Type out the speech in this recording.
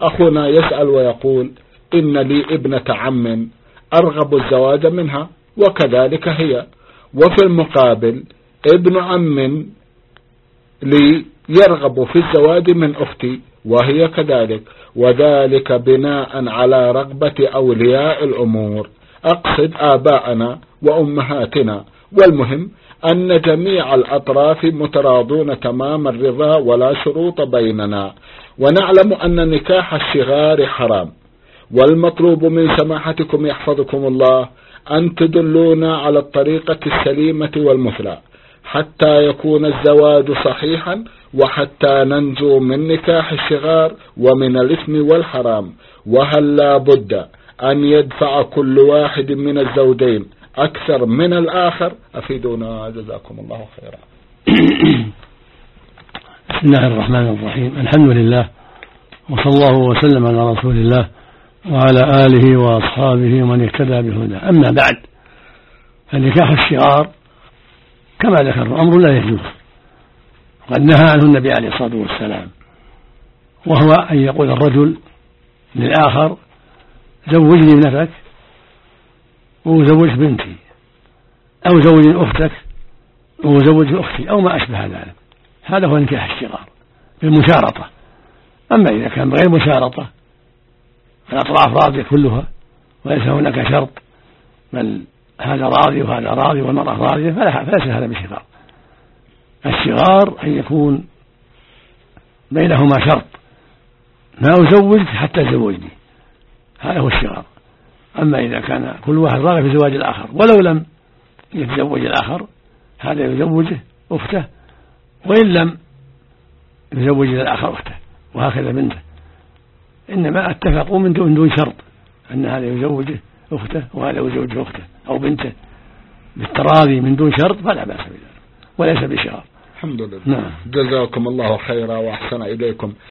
أخونا يسأل ويقول إن لي ابنة عم أرغب الزواج منها وكذلك هي، وفي المقابل ابن عم لي يرغب في الزواج من أختي وهي كذلك، وذلك بناء على رغبة أولياء الأمور، أقصد آباءنا وأمهاتنا، والمهم أن جميع الأطراف متراضون تمام الرضا ولا شروط بيننا، ونعلم أن نكاح الصغار حرام، والمطلوب من سماحتكم يحفظكم الله أن تدلونا على الطريقة السليمة والمثلى حتى يكون الزواج صحيحا، وحتى ننجو من نكاح الصغار ومن الإثم والحرام. وهل لا بد أن يدفع كل واحد من الزوجين أكثر من الآخر؟ أفيدونا جزاكم الله خيرا. بسم الله الرحمن الرحيم، الحمد لله وصلى الله وسلم على رسول الله وعلى آله وأصحابه ومن اهتدى بهداه. أما بعد، فنكاح الصغار كما ذكر الأمر لا يجوز، وقد نهى عنه النبي عليه الصلاة والسلام، وهو أن يقول الرجل للآخر زوجني ابنتك وزوج بنتي، أو زوج أختك وزوج أختي، أو ما أشبه ذلك. هذا هو نكاح الصغار بالمشارطة. أما إذا كان بغير مشارطة الأطراف راضية كلها وليس هناك شرط، بل هذا راضي وهذا راضي والمرأة راضية، فليس هذا بشغار. الشغار أن يكون بينهما شرط، ما أزوجك حتى تزوجني، هذا هو الشغار. أما إذا كان كل واحد راغب في زواج الآخر ولو لم يتزوج الآخر، هذا يزوجه أخته، وإن لم يزوج الآخر أخته، وهكذا بنته. إنما اتفقوا من دون شرط أن هذا يزوجه أخته وهذا يزوجه أخته أو بنته بالتراضي من دون شرط، فلا بأس بذلك وليس بشرط. الحمد لله. نعم. جزاكم الله خيرا وأحسن إليكم.